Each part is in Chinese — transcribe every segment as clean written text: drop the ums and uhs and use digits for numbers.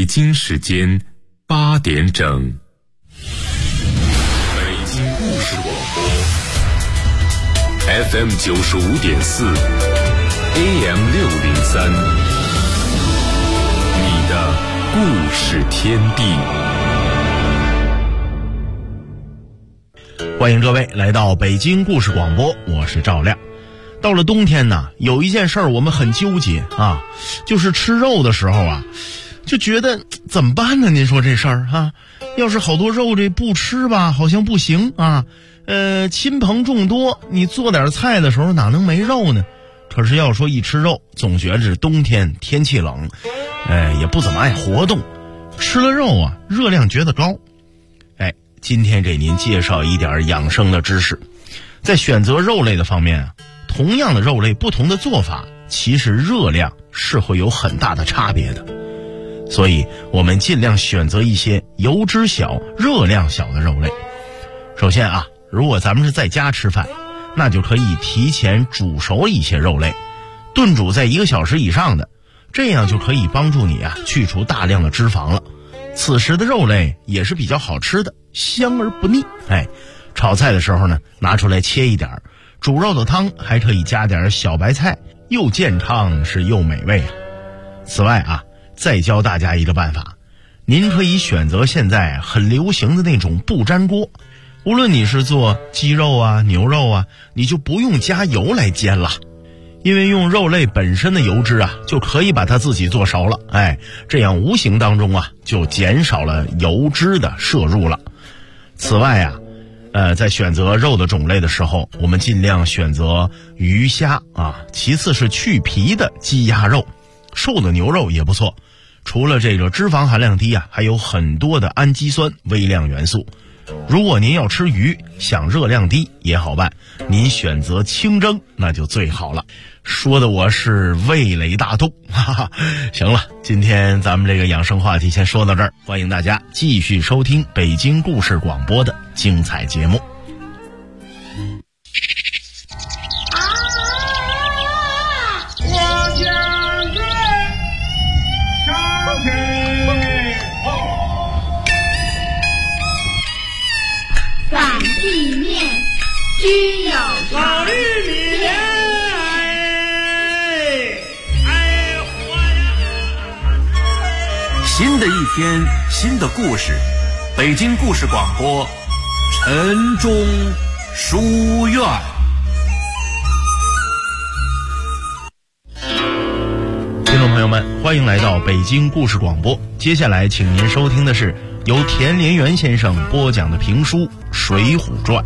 京时间8点整。北京故事广播 FM 95.4 AM 603，你的故事天地。 欢迎各位来到北京故事广播，我是赵亮。到了冬天呢，有一件事儿我们很纠结啊，就是吃肉的时候啊，就觉得怎么办呢？您说这事儿啊，要是好多肉这不吃吧，好像不行啊。亲朋众多，你做点菜的时候哪能没肉呢？可是要说一吃肉，总觉着冬天天气冷，也不怎么爱活动，吃了肉啊，热量觉得高。今天给您介绍一点养生的知识。在选择肉类的方面啊，同样的肉类不同的做法，其实热量是会有很大的差别的。所以我们尽量选择一些油脂小、热量小的肉类。首先啊，如果咱们是在家吃饭，那就可以提前煮熟一些肉类，炖煮在1个小时以上的，这样就可以帮助你啊去除大量的脂肪了。此时的肉类也是比较好吃的，香而不腻。炒菜的时候呢，拿出来切一点，煮肉的汤还可以加点小白菜，又健康是又美味啊。此外啊，再教大家一个办法，您可以选择现在很流行的那种不粘锅，无论你是做鸡肉啊、牛肉啊，你就不用加油来煎了，因为用肉类本身的油脂啊，就可以把它自己做熟了。这样无形当中啊，就减少了油脂的摄入了。此外啊，在选择肉的种类的时候，我们尽量选择鱼虾啊，其次是去皮的鸡鸭肉，瘦的牛肉也不错。除了这个脂肪含量低啊，还有很多的氨基酸微量元素。如果您要吃鱼，想热量低也好办，您选择清蒸那就最好了。说的我是味蕾大动，哈哈。行了，今天咱们这个养生话题先说到这儿，欢迎大家继续收听北京故事广播的精彩节目。 地面均有老玉米莲，活呀！ 新的一天，新的故事，北京故事广播，晨钟书院。 听众朋友们，欢迎来到北京故事广播。接下来请您收听的是由田连元先生播讲的评书《水浒传》。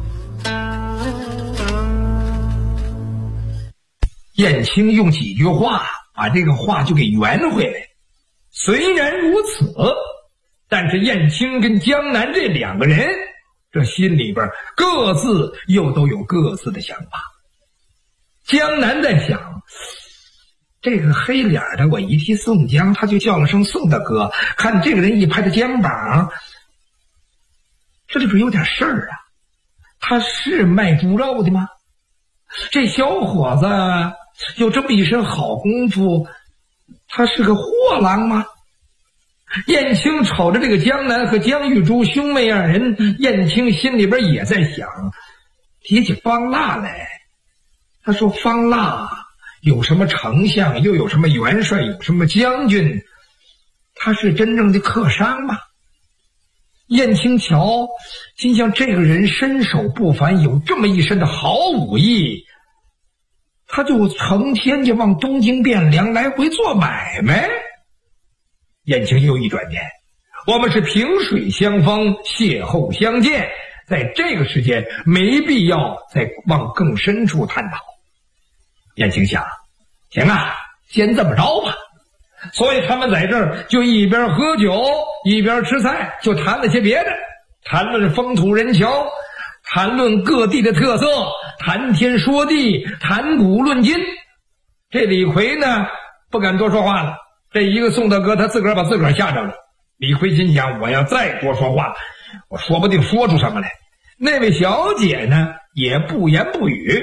燕青用几句话把这个话就给圆回来。虽然如此，但是燕青跟江南这2个人，这心里边各自又都有各自的想法。江南在想，这个黑脸的，我一提宋江，他就叫了声宋大哥。看这个人一拍他肩膀，这里边有点事儿啊。他是卖猪肉的吗？这小伙子有这么一身好功夫，他是个货郎吗？燕青瞅着这个江南和江玉珠兄妹2人，燕青心里边也在想，提起方腊来，他说方腊有什么丞相，又有什么元帅，有什么将军，他是真正的客商吗？燕青瞧，心想这个人身手不凡，有这么一身的好武艺，他就成天就往东京汴梁来回做买卖。燕青又一转念，我们是萍水相逢，邂逅相见，在这个时间没必要再往更深处探讨。燕青想，行啊，先这么着吧。所以他们在这儿就一边喝酒一边吃菜，就谈了些别的，谈论风土人情，谈论各地的特色，谈天说地，谈古论今。这李逵呢，不敢多说话了。这一个宋大哥他自个儿把自个儿吓着了。李逵心想，我要再多说话，我说不定说出什么来。那位小姐呢，也不言不语。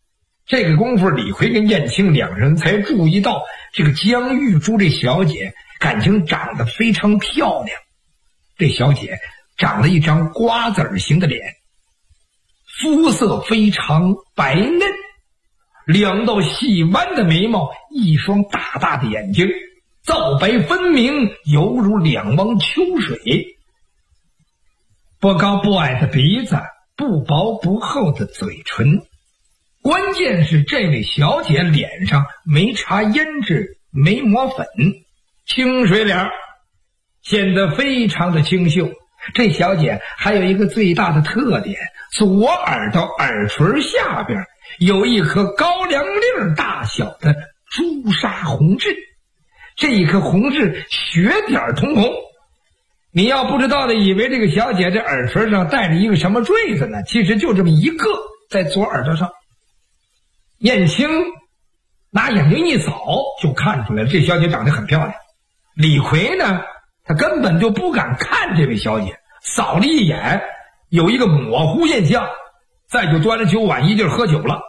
这个功夫，李逵跟燕青2人才注意到，这个江玉珠这小姐感情长得非常漂亮。这小姐长了一张瓜子儿形的脸，肤色非常白嫩，2道细弯的眉毛，一双大大的眼睛，皂白分明，犹如2汪秋水。不高不矮的鼻子，不薄不厚的嘴唇，关键是这位小姐脸上没擦胭脂，没抹粉，清水脸，显得非常的清秀。这小姐还有一个最大的特点，左耳朵耳垂下边有一颗高粱粒大小的朱砂红痣，这一颗红痣血点通红。你要不知道的以为这个小姐这耳垂上戴着一个什么坠子呢，其实就这么一个在左耳朵上。燕青拿眼睛一扫就看出来了，这小姐长得很漂亮。李逵呢，他根本就不敢看这位小姐，扫了一眼有一个模糊印象，再就端着酒碗一劲喝酒了。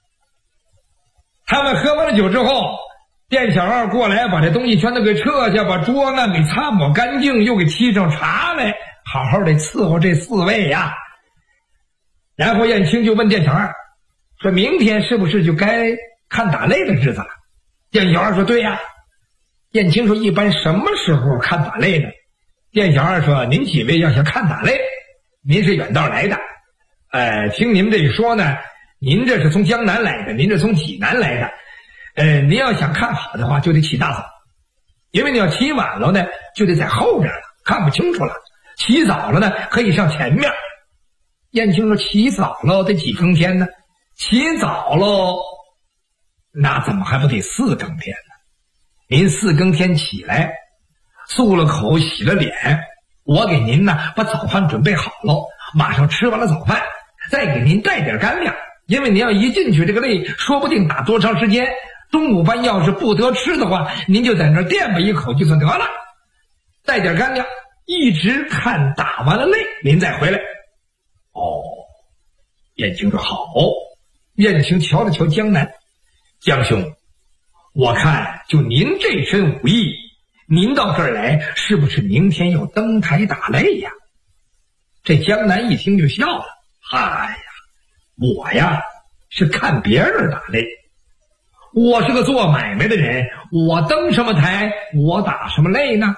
他们喝完了酒之后，店小二过来把这东西全都给撤下，把桌案给擦抹干净，又给沏上茶来，好好的伺候这4位呀。然后燕青就问店小二说，明天是不是就该看打擂的日子了？店小二说，对呀。燕青说，一般什么时候看打擂呢？店小二说，您几位要想看打擂，您是远道来的，听您这一说呢，您这是从江南来的，您这从济南来的，您要想看好的话就得起大早，因为你要起晚了呢就得在后面了，看不清楚了。起早了呢可以上前面。燕青说，起早了得几更天呢？起早了那怎么还不得4更天呢？您4更天起来，漱了口，洗了脸，我给您呢把早饭准备好了，马上吃完了早饭，再给您带点干粮，因为您要一进去这个擂说不定打多长时间，中午饭要是不得吃的话，您就在那儿垫吧一口就算得了，带点干粮，一直看打完了擂您再回来。燕青说，好。燕青瞧了瞧江南，江兄，我看就您这身武艺，您到这儿来是不是明天要登台打擂呀？这江南一听就笑了，哎呀，我呀是看别人打擂，我是个做买卖的人，我登什么台我打什么擂呢？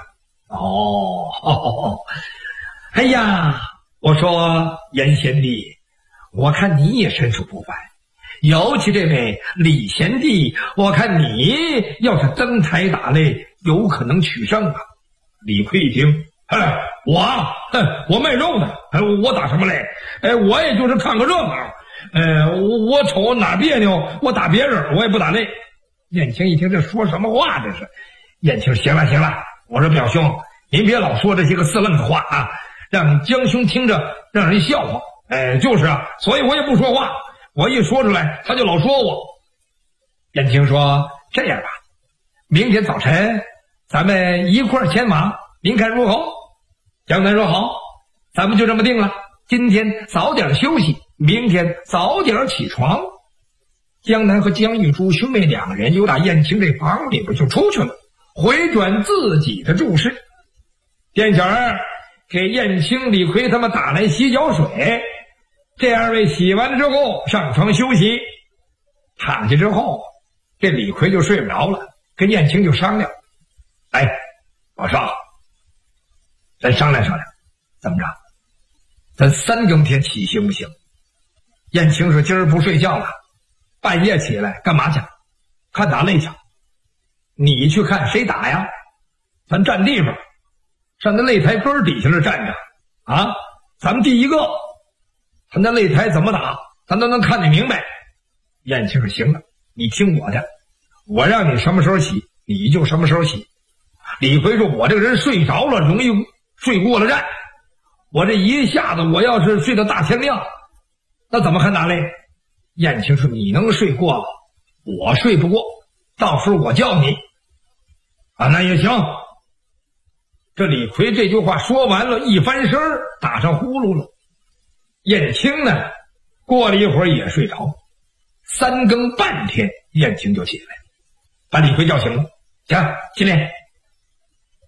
哎呀，我说严贤弟，我看你也身手不凡，尤其这位李贤弟，我看你要是登台打擂有可能取胜啊。李逵一听，我卖肉的，我打什么擂？我也就是看个热闹，我瞅哪别扭我打别人，我也不打擂。燕青一听这说什么话这是？燕青行了，我说表兄，您别老说这些个四愣子话啊，让江兄听着让人笑话。就是啊，所以我也不说话，我一说出来他就老说我。燕青说，这样吧，明天早晨咱们一块儿牵马，您看如何？江南说，好，咱们就这么定了，今天早点休息，明天早点起床。江南和江玉珠兄妹2个人又打燕青这房里边就出去了，回转自己的住室。店小二给燕青、李逵他们打来洗脚水，这2位洗完了之后上床休息。躺下之后，这李逵就睡不着了，跟燕青就商量，老少，咱商量商量，怎么着？咱3更天起行不行？燕青说，今儿不睡觉了，半夜起来干嘛去？看打擂去。你去看谁打呀？咱占地方，上那擂台根底下那站着啊，咱们第一个，他那擂台怎么打咱都能看得明白。燕青说，行了，你听我的，我让你什么时候起你就什么时候起。李逵说，我这个人睡着了容易睡过了站，我这一下子我要是睡到大天亮，那怎么看打擂？燕青说，你能睡过了，我睡不过，到时候我叫你啊。那也行。这李逵这句话说完了，一翻身打上呼噜了。燕青呢，过了一会儿也睡着。3更半天燕青就起来，把李逵叫醒了，行，起来。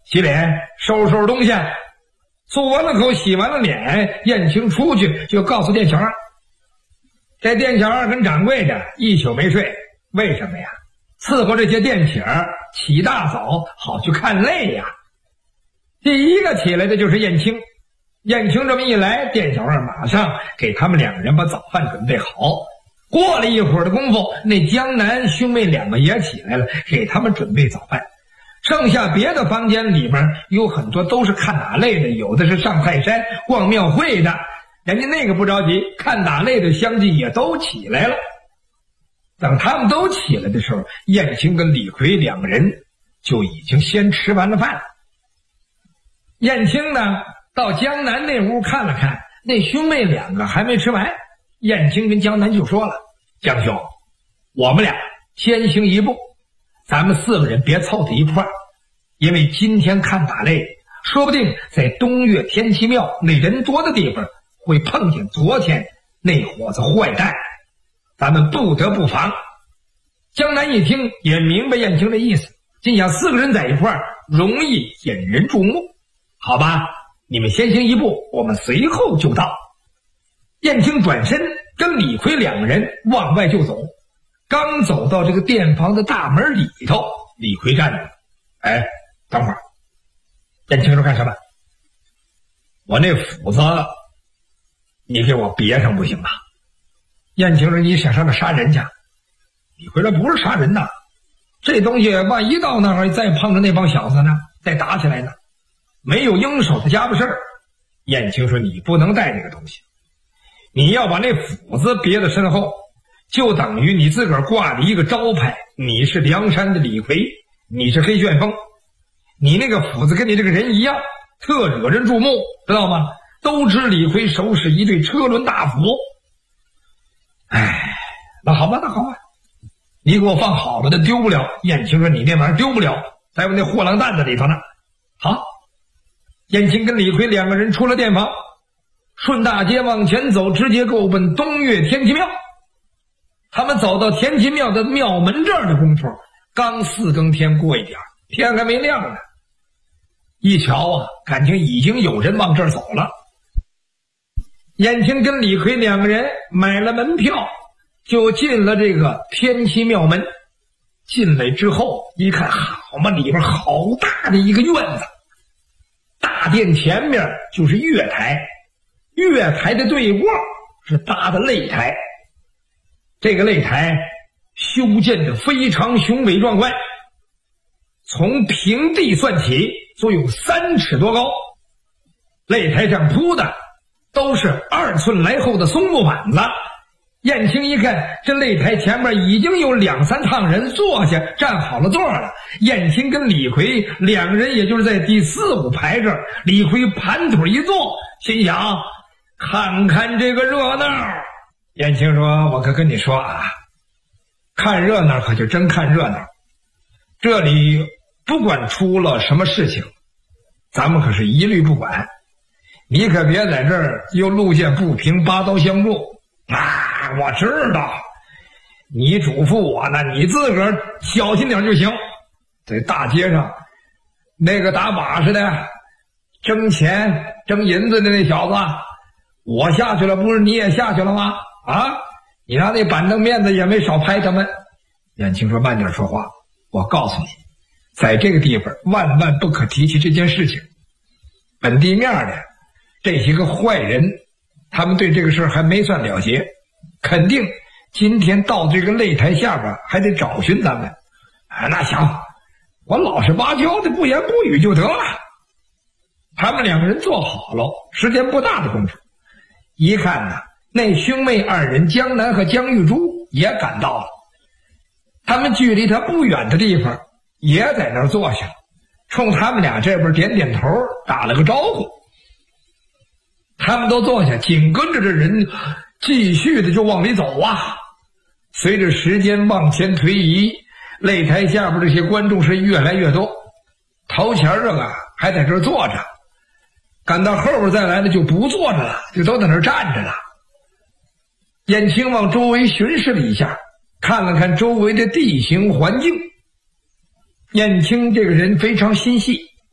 洗脸，收拾东西，漱完了口，洗完了脸，燕青出去就告诉店小二。这店小二跟掌柜的一宿没睡，为什么呀？伺候这些店起儿起大早，好去看擂呀。第一个起来的就是燕青。燕青这么一来，店小二马上给他们两个人把早饭准备好。过了一会儿的功夫，那江南兄妹两个也起来了，给他们准备早饭。剩下别的房间里边有很多都是看打擂的，有的是上泰山逛庙会的，人家那个不着急，看打擂的相继也都起来了。等他们都起来的时候，燕青跟李逵两个人就已经先吃完了饭了。燕青呢，到江南那屋看了看，那兄妹两个还没吃完。燕青跟江南就说了：“江兄，我们俩先行一步，咱们4个人别凑在一块儿，因为今天看打擂，说不定在东岳天齐庙那人多的地方会碰见昨天那伙子坏蛋，咱们不得不防。”江南一听也明白燕青的意思，心想4个人在一块儿容易引人注目，好吧，你们先行一步，我们随后就到。燕青转身跟李逵两个人往外就走，刚走到这个店房的大门里头，李逵站着了。哎，等会儿。燕青说干什么？我那斧子你给我别上不行吗？燕青说你想上那杀人去？李逵说不是杀人呐，这东西万一到那儿再碰着那帮小子呢，再打起来呢，没有应手的家伙事儿。燕青说你不能带这个东西，你要把那斧子别在身后，就等于你自个儿挂了一个招牌，你是梁山的李逵，你是黑旋风，你那个斧子跟你这个人一样，特惹人注目，知道吗？都知李逵手使一对车轮大斧。哎，那好吧，你给我放好了的，丢不了。燕青说你那玩意儿丢不了，在我那货郎担子里头呢。好，燕青跟李逵两个人出了店房，顺大街往前走，直接够奔东岳天齐庙。他们走到天齐庙的庙门这儿的功夫，刚4更天过一点，天还没亮呢。一瞧啊，感情已经有人往这儿走了。燕青跟李逵两个人买了门票，就进了这个天齐庙门。进来之后一看，好嘛，里边好大的一个院子，大殿前面就是月台，月台的对过是搭的擂台。这个擂台修建的非常雄伟壮观，从平地算起足有3尺多高，擂台上铺的都是2寸来厚的松木板子。燕青一看，这擂台前面已经有2、3趟人坐下站好了座了。燕青跟李逵两个人也就是在第4、5排这儿，李逵盘腿一坐，心想看看这个热闹。燕青说我可跟你说啊，看热闹可就真看热闹，这里不管出了什么事情，咱们可是一律不管，你可别在这儿又路见不平拔刀相助啊！我知道你嘱咐我呢，你自个儿小心点就行。在大街上那个打把式的争钱争银子的那小子，我下去了，不是你也下去了吗？啊，你拿那板凳面子也没少拍他们。燕青说慢点说话，我告诉你，在这个地方万万不可提起这件事情。本地面的这些个坏人，他们对这个事还没算了结，肯定今天到这个擂台下边还得找寻咱们。那行，我老实巴交的不言不语就得了。他们两个人坐好了，时间不大的功夫，一看呢，那兄妹2人江南和江玉珠也赶到了。他们距离他不远的地方也在那儿坐下，冲他们俩这边点点头，打了个招呼。他们都坐下，紧跟着这人继续的就往里走啊。随着时间往前推移，擂台下边这些观众是越来越多，头前这个还在这儿坐着，赶到后边再来的就不坐着了，就都在那儿站着了。燕青往周围巡视了一下，看了看周围的地形环境。燕青这个人非常心细，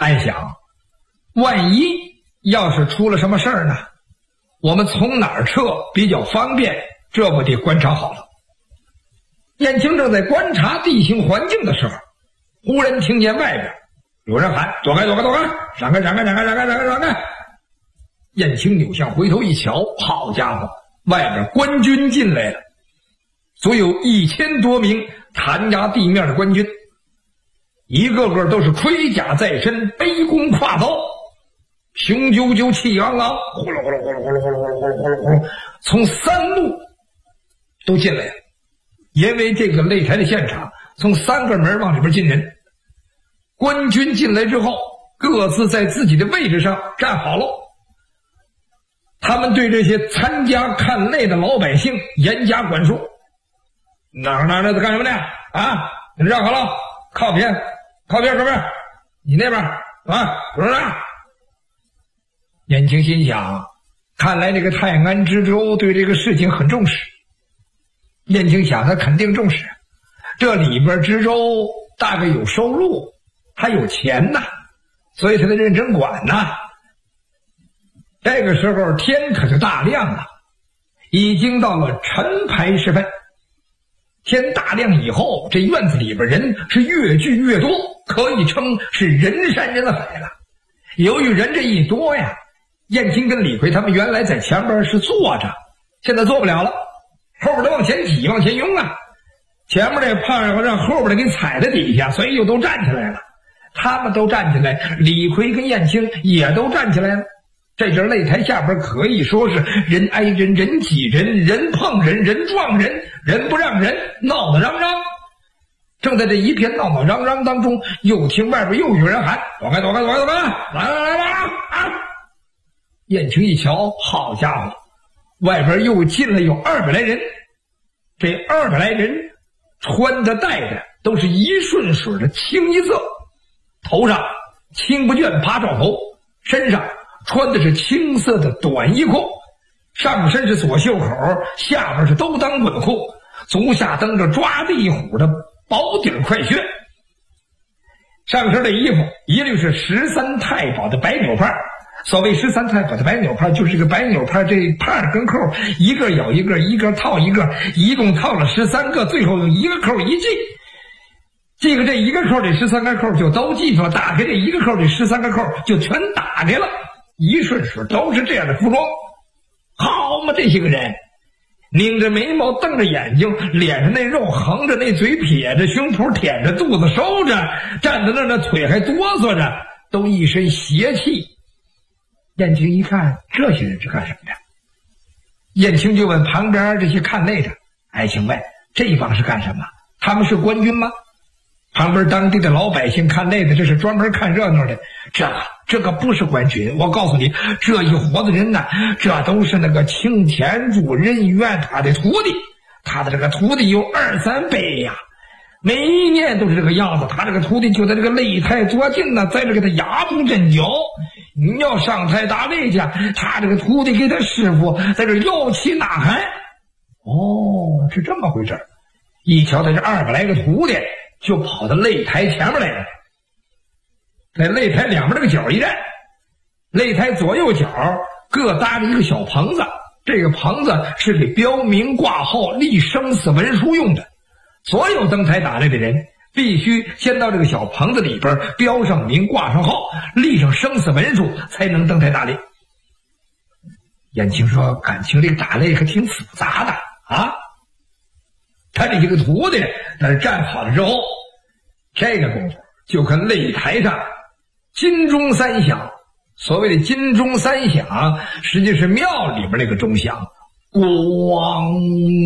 暗想，万一要是出了什么事儿呢，我们从哪儿撤比较方便，这不得观察好了。燕青正在观察地形环境的时候，忽然听见外边有人喊：“躲开，躲开，躲开！闪开，闪开，闪开，闪开，闪开，闪开！”燕青扭向回头一瞧，好家伙，外边官军进来了，足有1000多名弹压地面的官军，一个个都是盔甲在身，背弓挎刀，雄赳赳气昂昂，呼噜呼噜呼噜呼噜呼噜呼噜呼噜呼噜呼噜，从3路都进来了。因为这个擂台的现场从3个门往里边进人，官军进来之后，各自在自己的位置上站好了。他们对这些参加看擂的老百姓严加管束。哪在干什么呢？啊，你让好了，靠边，靠边，靠边，你那边啊，不是啊。燕青心想，看来这个泰安知州对这个事情很重视。燕青想，他肯定重视，这里边知州大概有收入，还有钱呐，所以他得认真管呐。这个时候天可就大亮了，已经到了晨牌时分。天大亮以后，这院子里边人是越聚越多，可以称是人山人海了。由于人这一多呀，燕青跟李逵他们原来在前边是坐着，现在坐不了了，后边都往前挤，往前拥啊。前面这怕让后边的给踩在底下，所以又都站起来了。他们都站起来，李逵跟燕青也都站起来了。这阵擂台下边可以说是人挨人，人挤人，人碰人，人撞人，人不让人，闹得嚷嚷。正在这一片闹闹嚷嚷当中，又听外边又有人喊：“躲开，躲开，躲开，躲开！来！”啊！燕青一瞧，好家伙，外边又进来有200来人。这200来人穿的戴的都是一顺水的清一色，头上青不卷趴罩头，身上穿的是青色的短衣裤，上身是左袖口，下边是兜裆滚裤，足下蹬着抓地虎的薄底快靴。上身的衣服一律是13太保的白纽帕。所谓13太保的白纽帕，就是这个白纽帕这帕跟扣一个咬一个，一个套一个，一共套了13个，最后用一个扣一系。系个这一个扣，这13个扣就都系上了，打开这一个扣，这13个扣就全打开了。一顺水都是这样的服装。好嘛，这些个人拧着眉毛，瞪着眼睛，脸上那肉横着，那嘴撇着，胸脯舔着，肚子收着，站在那儿，那腿还哆嗦着，都一身邪气。燕青一看，这些人是干什么的？燕青就问旁边这些看擂的：“哎，请问这帮是干什么？他们是官军吗？”旁边当地的老百姓看擂的，这是专门看热闹的。这个不是官军，我告诉你，这一伙子人呢，这都是那个青田主任院他的徒弟，他的这个徒弟有2、3辈呀，每一年都是这个样子。他这个徒弟就在这个擂台左近呢，在这给他压步阵脚。你要上台打擂去，他这个徒弟给他师傅在这摇旗呐喊。哦，是这么回事。一瞧他这200来个徒弟，就跑到擂台前面来了，在擂台两边这个角一站，擂台左右角各搭着一个小棚子，这个棚子是给标明挂号立生死文书用的。所有登台打擂的人必须先到这个小棚子里边标上名，挂上号，立上生死文书，才能登台打擂。燕青说：“感情这个打擂可挺复杂的啊。”他这些个徒弟在这站好了之后，这个功夫就跟擂台上金钟3响。所谓的金钟3响，实际是庙里边那个钟响，咣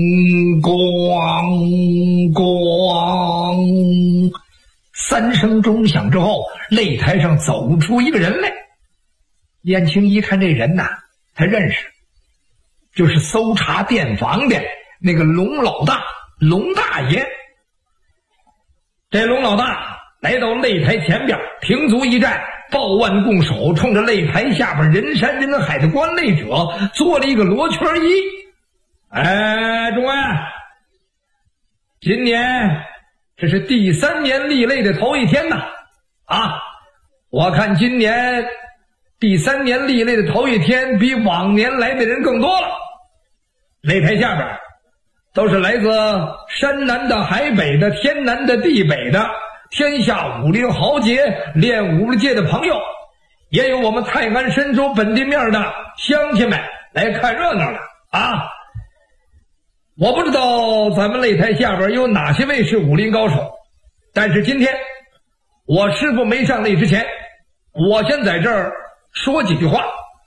咣咣，3声钟响之后，擂台上走出一个人来。燕青一看这人呐，他认识，就是搜查店房的那个龙老大，龙大爷。这龙老大来到擂台前边，平足一站，抱腕拱手，冲着擂台下边人山人海的观擂者做了一个罗圈揖。哎，众位，今年这是第3年立擂的头一天呐！啊， 我看今年第3年立擂的头一天，比往年来的人更多了。擂台下边都是来自山南的、海北的、天南的、地北的，天下武林豪杰、练武界的朋友，也有我们泰安深州本地面的乡亲们来看热闹了啊！我不知道咱们擂台下边有哪些位是武林高手，但是今天我师傅没上擂之前，我先在这儿说几句话。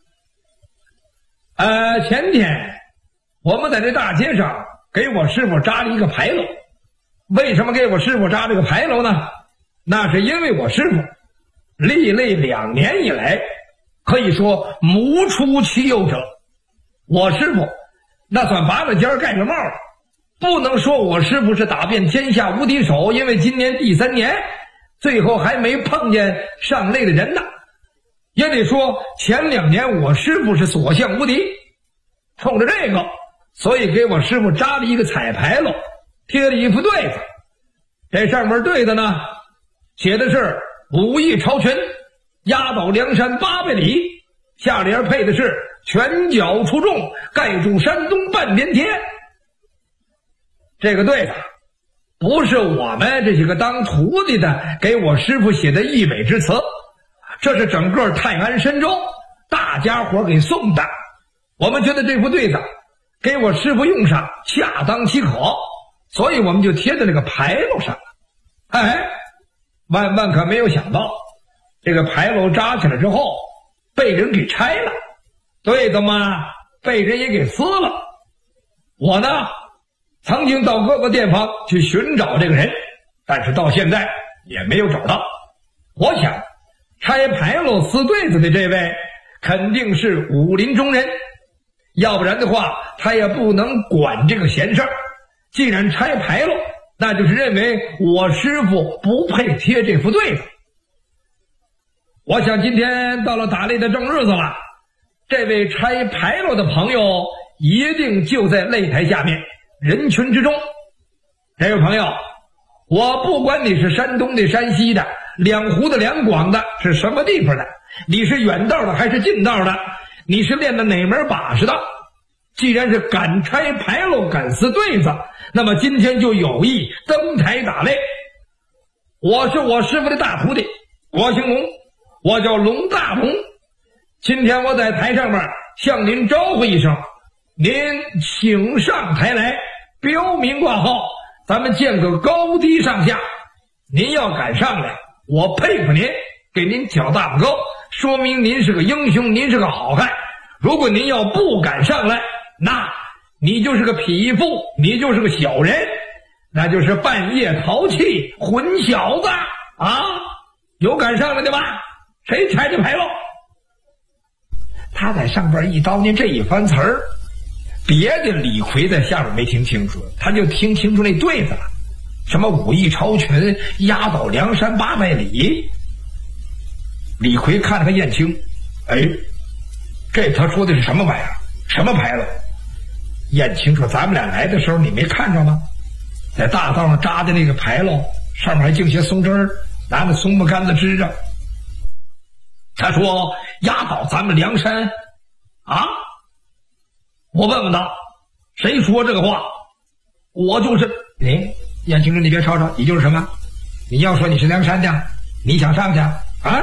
前天我们在这大街上给我师傅扎了一个牌楼。为什么给我师傅扎这个牌楼呢？那是因为我师傅立擂2年以来，可以说无出其右者。我师傅那算拔了尖盖着帽了，不能说我师傅是打遍天下无敌手，因为今年第3年，最后还没碰见上擂的人呢。也得说前2年我师傅是所向无敌，冲着这个，所以给我师傅扎了一个彩牌楼，贴了一副对子。这上面对子呢，写的是武艺超群，压倒梁山800里，下联配的是拳脚出众，盖住山东半边天。这个对子不是我们这些个当徒弟的给我师傅写的溢美之词，这是整个泰安深州大家伙给送的。我们觉得这副对子给我师傅用上恰当其可，所以我们就贴在这个牌楼上了。万万可没有想到，这个牌楼扎起来之后被人给拆了，对子嘛被人也给撕了。我呢曾经到各个地方去寻找这个人，但是到现在也没有找到。我想拆牌楼撕对子的这位肯定是武林中人，要不然的话他也不能管这个闲事儿。既然拆牌楼，那就是认为我师傅不配贴这副对子。我想今天到了打擂的正日子了，这位拆牌楼的朋友一定就在擂台下面人群之中。这位朋友，我不管你是山东的、山西的、两湖的、两广的，是什么地方的，你是远道的还是近道的，你是练的哪门把式的，既然是敢拆牌楼、敢撕对子，那么今天就有意登台打擂。我是我师傅的大徒弟，我姓龙，我叫龙大龙。今天我在台上面向您招呼一声，您请上台来，标名挂号，咱们见个高低上下。您要敢上来，我佩服您，给您挑大拇哥，说明您是个英雄，您是个好汉。如果您要不敢上来，那你就是个匹夫，你就是个小人，那就是半夜淘气混小子啊！有敢上来的吧？谁拆的牌楼？他在上边一叨念这一番词儿，别的李逵在下边没听清楚，他就听清楚那对子了，什么武艺超群，压倒梁山800里。李逵看了看燕青，这他说的是什么玩意儿？什么牌楼？燕青说：“咱们俩来的时候你没看着吗？在大道上扎的那个牌楼，上面还净些松枝儿，拿那松木杆子支着。”他说：“压倒咱们梁山啊！”我问问他，谁说这个话？我就是。燕青说：“你别吵吵，你就是什么？你要说你是梁山的，你想上去啊？”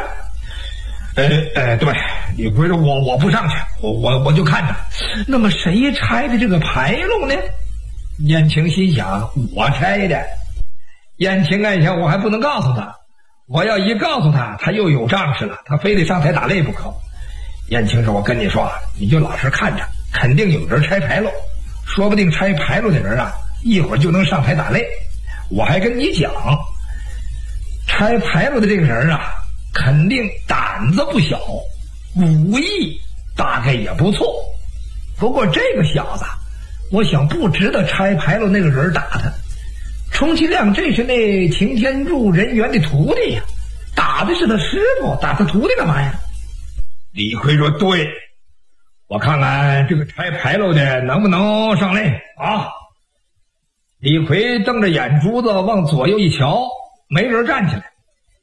对，李逵说：“我不上去，我就看着。那么谁拆的这个牌楼呢？”燕青心想：我拆的。燕青暗想：我还不能告诉他，我要一告诉他，他又有仗势了，他非得上台打擂不可。燕青说：“我跟你说，你就老实看着，肯定有人拆牌楼，说不定拆牌楼的人啊，一会儿就能上台打擂。我还跟你讲，拆牌楼的这个人啊，肯定胆子不小，武艺大概也不错。不过这个小子，我想不值得拆牌楼那个人打他。充其量这是那擎天柱人员的徒弟呀，打的是他师傅，打他徒弟干嘛呀？”李逵说：“对，我看看这个拆牌楼的能不能上擂啊？”李逵瞪着眼珠子往左右一瞧，没人站起来。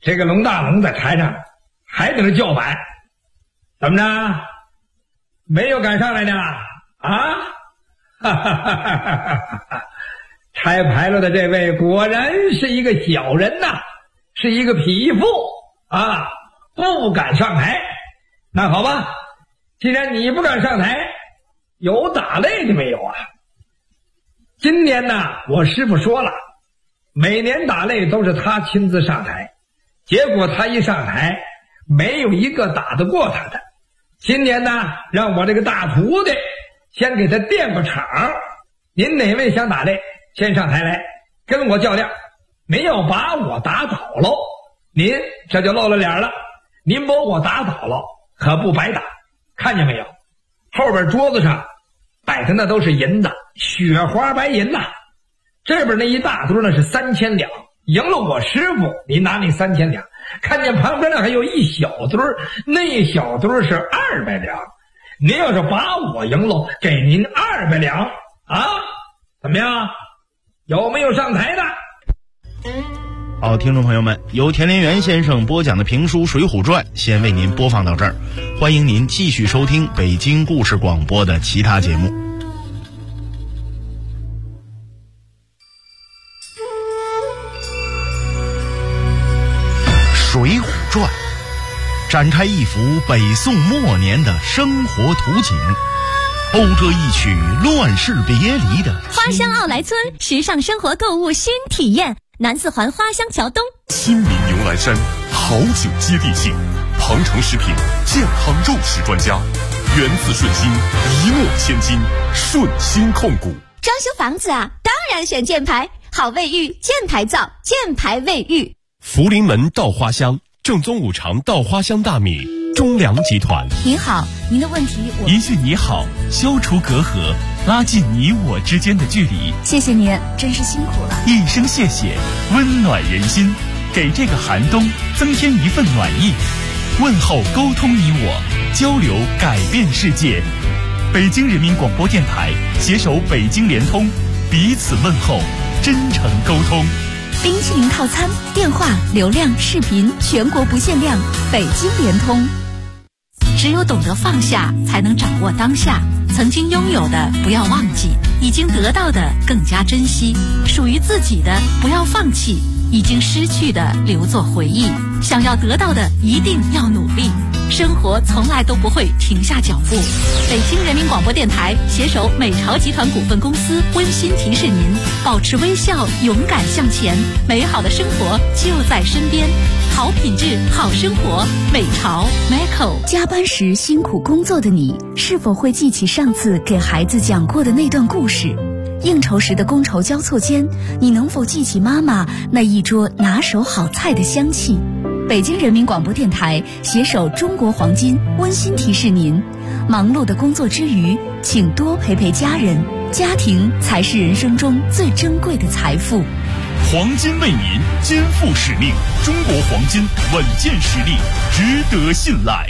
这个龙大龙在台上还在那叫板，怎么着？没有赶上来呢？啊？哈哈哈哈哈！拆牌楼的这位果然是一个小人呐，是一个匹夫啊，不敢上台。那好吧，既然你不敢上台，有打擂的没有啊？今年呢，我师傅说了，每年打擂都是他亲自上台，结果他一上台，没有一个打得过他的。今年呢，让我这个大徒弟先给他垫个场。您哪位想打擂，先上台来跟我较量，没有把我打倒喽，您这就露了脸了。您把我打倒了，可不白打。看见没有？后边桌子上摆的那都是银的，雪花白银呐。这边那一大堆那是3000两，赢了我师傅，您拿那3000两。看见旁边那还有一小堆，那一小堆是200两。您要是把我赢了，给您200两啊？怎么样？有没有上台的？ 好，听众朋友们，由田连元先生播讲的评书《水浒传》先为您播放到这儿，欢迎您继续收听北京故事广播的其他节目。《水浒传》展开一幅北宋末年的生活图景，讴歌一曲乱世别离的花乡奥莱村时尚生活购物新体验，南四环花乡桥东， 亲民牛栏山好酒接地气，庞城食品健康肉食专家，源自顺心，一诺千金，顺心控股。 装修房子啊，当然选箭牌，好卫浴，箭牌造，箭牌卫浴。 福临门稻花香，正宗五常稻花香大米，中粮集团。 您好，您的问题我一句你好，消除隔阂，拉近你我之间的距离。 谢谢您，真是辛苦了。 一声谢谢，温暖人心，给这个寒冬增添一份暖意。问候沟通你我，交流改变世界。北京人民广播电台携手北京联通，彼此问候，真诚沟通。 冰淇淋套餐，电话、流量、视频全国不限量，北京联通。只有懂得放下，才能掌握当下。曾经拥有的不要忘记，已经得到的更加珍惜，属于自己的不要放弃，已经失去的留作回忆。想要得到的一定要努力，生活从来都不会停下脚步。北京人民广播电台携手美朝集团股份公司温馨提示您：保持微笑，勇敢向前，美好的生活就在身边。好品质，好生活，美朝 Michael。加班时辛苦工作的你，是否会记起上次给孩子讲过的那段故事？应酬时的觥筹交错间，你能否记起妈妈那一桌拿手好菜的香气？北京人民广播电台携手中国黄金温馨提示您：忙碌的工作之余，请多陪陪家人，家庭才是人生中最珍贵的财富。 黄金为您肩负使命，中国黄金稳健实力，值得信赖。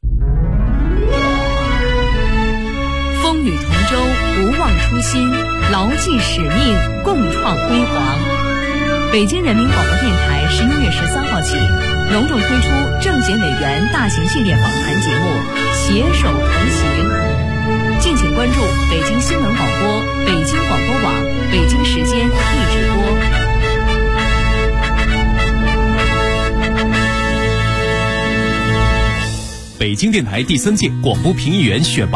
风雨同舟，不忘初心，牢记使命，共创辉煌。北京人民广播电台11月13号起隆重推出政协委员大型系列访谈节目《携手同行》，敬请关注北京新闻广播、北京广播网、北京时间一直播。 北京电台第3届广播评议员选拔